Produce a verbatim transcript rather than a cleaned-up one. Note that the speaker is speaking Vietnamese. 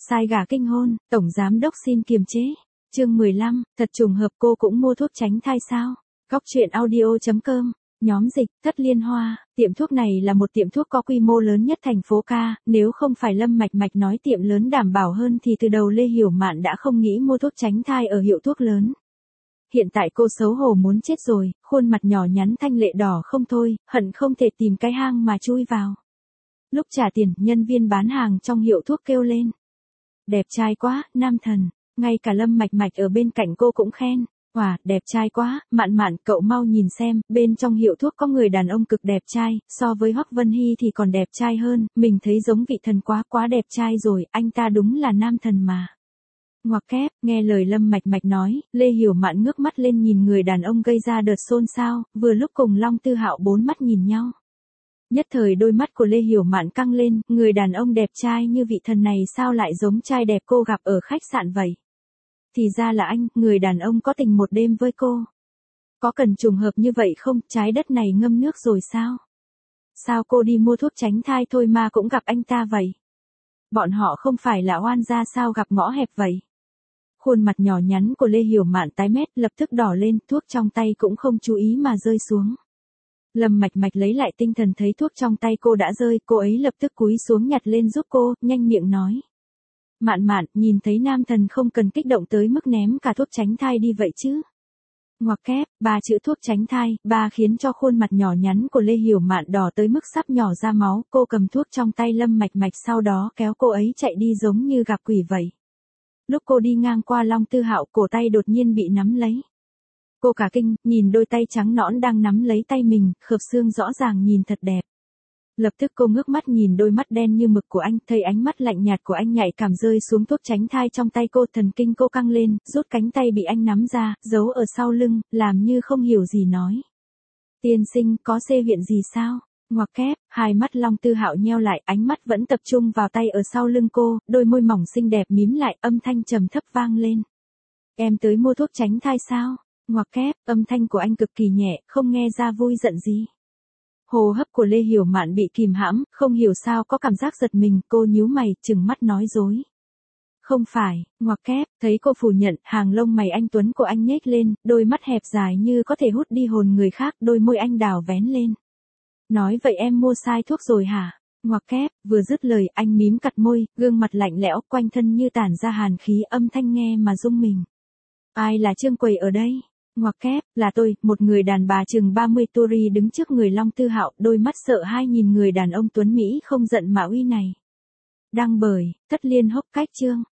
Sai gà kinh hôn, tổng giám đốc xin kiềm chế. Chương mười lăm, thật trùng hợp cô cũng mua thuốc tránh thai sao? Góc truyện audio chấm com. Nhóm dịch, Thất Liên Hoa, tiệm thuốc này là một tiệm thuốc có quy mô lớn nhất thành phố Ca, nếu không phải Lâm Mạch Mạch nói tiệm lớn đảm bảo hơn thì từ đầu Lê Hiểu Mạn đã không nghĩ mua thuốc tránh thai ở hiệu thuốc lớn. Hiện tại cô xấu hổ muốn chết rồi, khuôn mặt nhỏ nhắn thanh lệ đỏ không thôi, hận không thể tìm cái hang mà chui vào. Lúc trả tiền, nhân viên bán hàng trong hiệu thuốc kêu lên. Đẹp trai quá, nam thần, ngay cả Lâm Mạch Mạch ở bên cạnh cô cũng khen. Wow, đẹp trai quá, Mạn Mạn, cậu mau nhìn xem, bên trong hiệu thuốc có người đàn ông cực đẹp trai, so với Hoắc Vân Hy thì còn đẹp trai hơn, mình thấy giống vị thần quá quá đẹp trai rồi, anh ta đúng là nam thần mà. Ngoặc kép, nghe lời Lâm Mạch Mạch nói, Lê Hiểu Mạn ngước mắt lên nhìn người đàn ông gây ra đợt xôn xao, vừa lúc cùng Long Tư Hạo bốn mắt nhìn nhau. Nhất thời đôi mắt của Lê Hiểu Mạn căng lên, người đàn ông đẹp trai như vị thần này sao lại giống trai đẹp cô gặp ở khách sạn vậy? Thì ra là anh, người đàn ông có tình một đêm với cô. Có cần trùng hợp như vậy không, trái đất này ngâm nước rồi sao? Sao cô đi mua thuốc tránh thai thôi mà cũng gặp anh ta vậy? Bọn họ không phải là oan gia sao gặp ngõ hẹp vậy? Khuôn mặt nhỏ nhắn của Lê Hiểu Mạn tái mét lập tức đỏ lên, thuốc trong tay cũng không chú ý mà rơi xuống. Lâm Mạch Mạch lấy lại tinh thần thấy thuốc trong tay cô đã rơi, cô ấy lập tức cúi xuống nhặt lên giúp cô, nhanh miệng nói. Mạn Mạn, nhìn thấy nam thần không cần kích động tới mức ném cả thuốc tránh thai đi vậy chứ. Ngoặc kép, ba chữ thuốc tránh thai, ba khiến cho khuôn mặt nhỏ nhắn của Lê Hiểu Mạn đỏ tới mức sắp nhỏ ra máu, cô cầm thuốc trong tay Lâm Mạch Mạch sau đó kéo cô ấy chạy đi giống như gặp quỷ vậy. Lúc cô đi ngang qua Long Tư Hạo, cổ tay đột nhiên bị nắm lấy. Cô cả kinh, nhìn đôi tay trắng nõn đang nắm lấy tay mình, khớp xương rõ ràng nhìn thật đẹp. Lập tức cô ngước mắt nhìn đôi mắt đen như mực của anh, thấy ánh mắt lạnh nhạt của anh nhạy cảm rơi xuống thuốc tránh thai trong tay cô, thần kinh cô căng lên, rút cánh tay bị anh nắm ra, giấu ở sau lưng, làm như không hiểu gì nói. Tiên sinh, có xê huyện gì sao? Ngoặc kép, hai mắt Long Tư Hạo nheo lại, ánh mắt vẫn tập trung vào tay ở sau lưng cô, đôi môi mỏng xinh đẹp mím lại, âm thanh trầm thấp vang lên. Em tới mua thuốc tránh thai sao? Ngoặc kép, âm thanh của anh cực kỳ nhẹ, không nghe ra vui giận gì. Hô hấp của Lê Hiểu Mạn bị kìm hãm, không hiểu sao có cảm giác giật mình, cô nhíu mày, trừng mắt nói dối. Không phải, ngoặc kép, thấy cô phủ nhận, hàng lông mày anh tuấn của anh nhếch lên, đôi mắt hẹp dài như có thể hút đi hồn người khác, đôi môi anh đào vén lên. Nói vậy em mua sai thuốc rồi hả? Ngoặc kép, vừa dứt lời, anh mím cặt môi, gương mặt lạnh lẽo, quanh thân như tản ra hàn khí, âm thanh nghe mà rung mình. Ai là Trương Quầy ở đây? Ngoặc kép, là tôi, một người đàn bà chừng ba mươi tuổi đứng trước người Long Tư Hạo, đôi mắt sợ hai nhìn người đàn ông tuấn Mỹ không giận mà uy này. Đăng bởi, Thất Liên Hốc Cách chương.